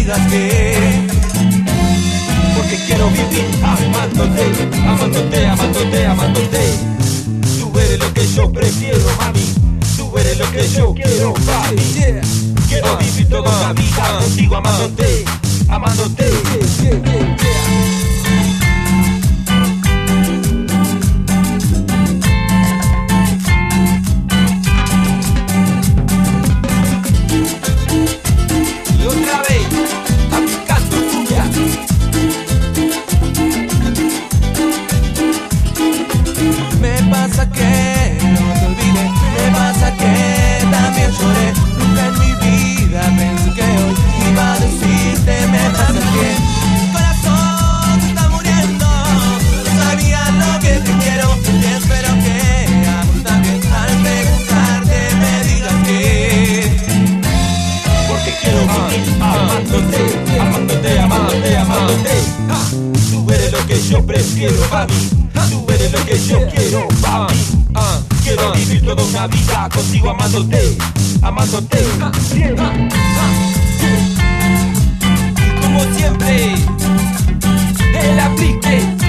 digas que. Porque quiero vivir amándote, amándote, amándote, amándote. Tú eres lo que yo prefiero, mami. Tú eres lo que yo quiero, papi. Quiero vivir toda una vida contigo amándote, amándote. Y otra vez, aplicando tuya. Me pasa que no te olvidé, me pasa que también lloré. Nunca en mi vida pensé que hoy iba a decirte, me pasa que mi corazón se está muriendo. No sabía lo que te quiero y espero que aún también al preguntarte me digas que. Porque quiero vivir amándote, amándote, amándote, amándote. Tú eres lo que yo prefiero, mami. Tú eres lo que yo quiero, papi. Quiero vivir toda una vida contigo amándote, amándote. Y como siempre, el aplique.